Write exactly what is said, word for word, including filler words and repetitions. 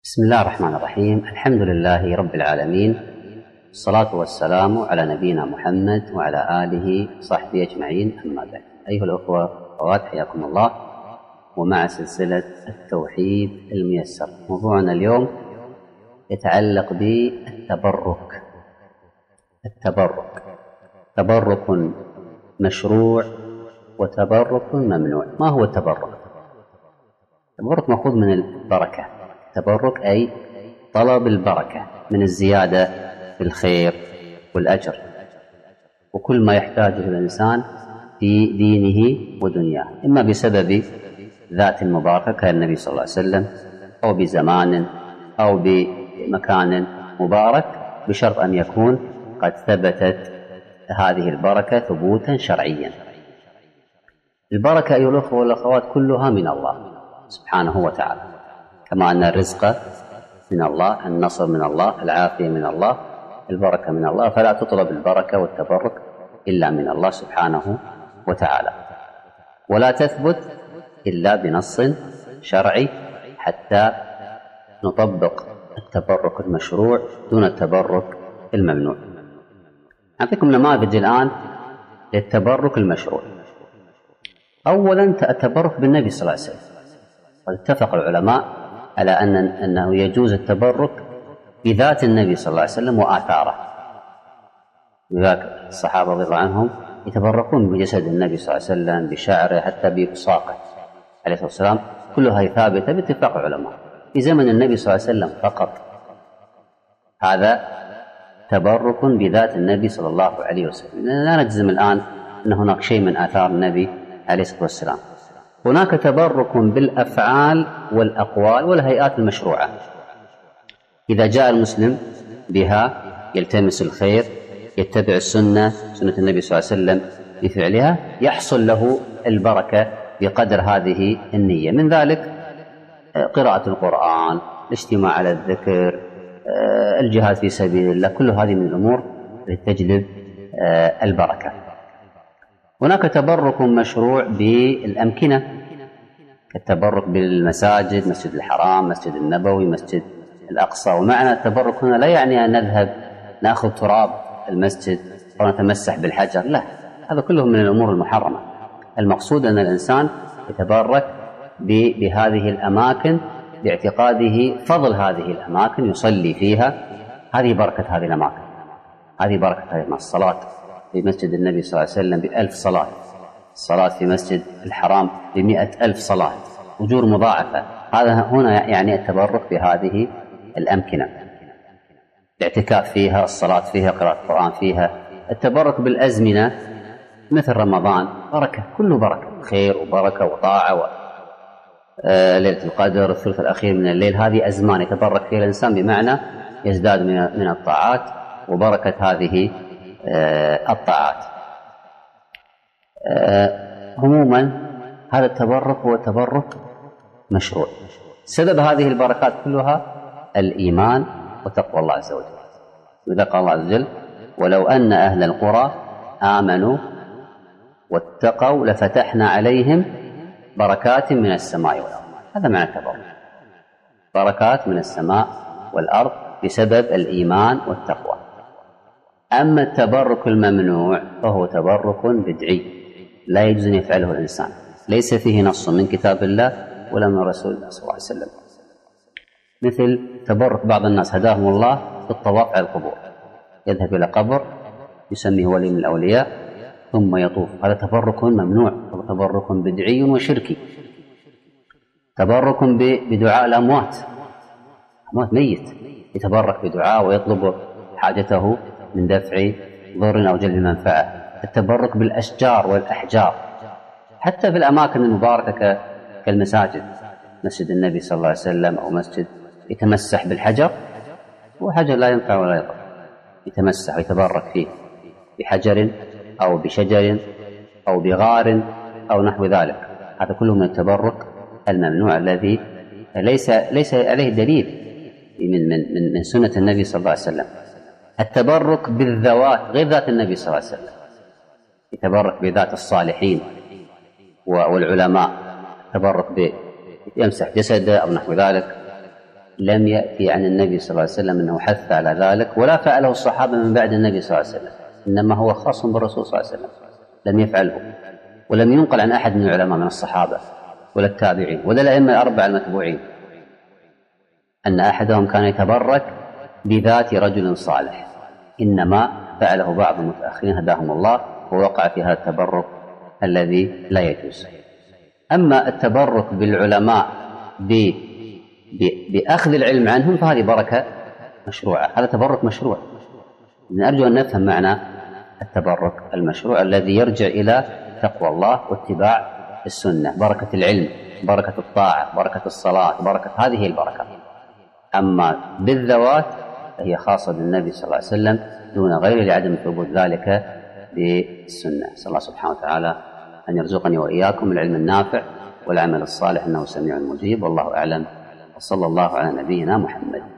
بسم الله الرحمن الرحيم. الحمد لله رب العالمين، الصلاة والسلام على نبينا محمد وعلى آله وصحبه أجمعين، أما بعد. أيها الأخوة والأخوات، حياكم الله، ومع سلسلة التوحيد الميسر. موضوعنا اليوم يتعلق بالتبرك. التبرك تبرك مشروع وتبرك ممنوع. ما هو التبرك؟ التبرك مأخوذ من البركة. التبرك أي طلب البركة من الزيادة في الخير والأجر وكل ما يحتاجه الإنسان في دينه ودنياه، إما بسبب ذات مباركة كالنبي صلى الله عليه وسلم، أو بزمان أو بمكان مبارك، بشرط أن يكون قد ثبتت هذه البركة ثبوتا شرعيا. البركة أيها الأخوة والأخوات كلها من الله سبحانه وتعالى، كما أن الرزق من الله، النصر من الله، العافية من الله، البركة من الله، فلا تطلب البركة والتبرك إلا من الله سبحانه وتعالى، ولا تثبت إلا بنص شرعي حتى نطبق التبرك المشروع دون التبرك الممنوع. أعطيكم نماذج الآن للتبرك المشروع. أولا التبرك بالنبي صلى الله عليه وسلم. قد اتفق العلماء على أن أنه يجوز التبرك بذات النبي صلى الله عليه وسلم وآثاره. لذلك الصحابة رضي الله عنهم يتبركون بجسد النبي صلى الله عليه وسلم، بشعره، حتى بساقه عليه الصلاة والسلام. كلها ثابتة باتفاق العلماء في زمن النبي صلى الله عليه وسلم فقط. هذا تبرك بذات النبي صلى الله عليه وسلم. لا نجزم الآن أن هناك شيء من آثار النبي عليه الصلاة والسلام. هناك تبرك بالأفعال والأقوال والهيئات المشروعة. إذا جاء المسلم بها يلتمس الخير، يتبع السنة سنة النبي صلى الله عليه وسلم بفعلها، يحصل له البركة بقدر هذه النية. من ذلك قراءة القرآن، الاجتماع على الذكر، الجهاد في سبيل الله، كل هذه من الأمور التي تجلب البركة. هناك تبرك مشروع بالأمكنة، كالتبرك بالمساجد، مسجد الحرام، مسجد النبوي، مسجد الأقصى. ومعنى التبرك هنا لا يعني أن نذهب نأخذ تراب المسجد أو نتمسح بالحجر، لا، هذا كله من الأمور المحرمة. المقصود أن الإنسان يتبرك بهذه الأماكن باعتقاده فضل هذه الأماكن، يصلي فيها. هذه بركة هذه الأماكن، هذه بركة هذه الصلاة في مسجد النبي صلى الله عليه وسلم بألف صلاة، الصلاة في مسجد الحرام بمئة ألف صلاة، أجور مضاعفة. هذا هنا يعني التبرك بهذه الأمكنة، الاعتكاف فيها، الصلاة فيها، قراءة القرآن فيها. التبرك بالأزمنة مثل رمضان، بركة، كله بركة، خير وبركة وطاعة و... آه ليلة القدر، الثلث الأخير من الليل، هذه أزمان يتبرك فيها الإنسان، بمعنى يزداد من من الطاعات وبركة هذه آه الطاعات. آه عموما هذا التبرك هو تبرك مشروع. سبب هذه البركات كلها الإيمان وتقوى الله عز وجل. وإذا قال الله عز وجل: ولو أن أهل القرى آمنوا واتقوا لفتحنا عليهم بركات من السماء والأرض. هذا معنى التبرك، بركات من السماء والأرض بسبب الإيمان والتقوى. أما التبرك الممنوع فهو تبرك بدعي لا يجوز أن يفعله الإنسان، ليس فيه نص من كتاب الله ولا من رسول الله صلى الله عليه وسلم. مثل تبرك بعض الناس هداهم الله بالطواف على القبور، يذهب إلى قبر يسميه ولي من الأولياء ثم يطوف. هذا تبرك ممنوع، هذا تبرك بدعي وشركي. تبرك بدعاء الأموات، أموات ميت يتبرك بدعاء ويطلب حاجته من دفع ضر أو جلب منفعة. التبرك بالأشجار والأحجار، حتى في الأماكن المباركة كالمساجد، مسجد النبي صلى الله عليه وسلم أو مسجد، يتمسح بالحجر، وحجر لا ينفع ولا يضر، يتمسح ويتبرك فيه بحجر أو بشجر أو بغار أو نحو ذلك. هذا كله من التبرك الممنوع الذي ليس ليس عليه دليل من من من سنة النبي صلى الله عليه وسلم. التبرك بالذوات غير ذات النبي صلى الله عليه وسلم، يتبرك بذات الصالحين والعلماء، تبرك يمسح جسده أو نحو ذلك. لم يأتي عن النبي صلى الله عليه وسلم أنه حث على ذلك، ولا فعله الصحابة من بعد النبي صلى الله عليه وسلم، إنما هو خاص بالرسول صلى الله عليه وسلم، لم يفعله، ولم ينقل عن أحد من العلماء من الصحابة ولا التابعين ولا الأئمة الأربعة المتبوعين أن أحدهم كان يتبرك بذات رجل صالح، إنما فعله بعض المتأخرين هداهم الله ووقع في هذا التبرك الذي لا يجوز. أما التبرك بالعلماء بأخذ العلم عنهم فهذه بركة مشروعة، هذا تبرك مشروع. نرجو أن نفهم معنى التبرك المشروع الذي يرجع إلى تقوى الله واتباع السنة، بركة العلم، بركة الطاعة، بركة الصلاة، بركة هذه البركة. أما بالذوات فهي خاصة بالنبي صلى الله عليه وسلم دون غيره لعدم ثبوت ذلك بالسنة. صلى الله سبحانه وتعالى أن يرزقني وإياكم العلم النافع والعمل الصالح إنه سميع مجيب، والله أعلم، وصلى الله على نبينا محمد.